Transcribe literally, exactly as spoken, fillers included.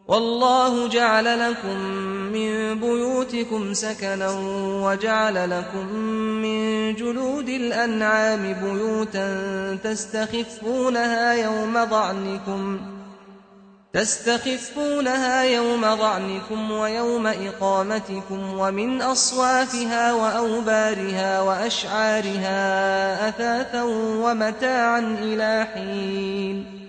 والله جعل لكم من بيوتكم سكنا وجعل لكم من جلود الأنعام بيوتا تستخفونها يوم ضعنكم تستخفونها يوم ضعنكم ويوم إقامتكم ومن أصوافها وأوبارها وأشعارها أثاثا ومتاعا إلى حين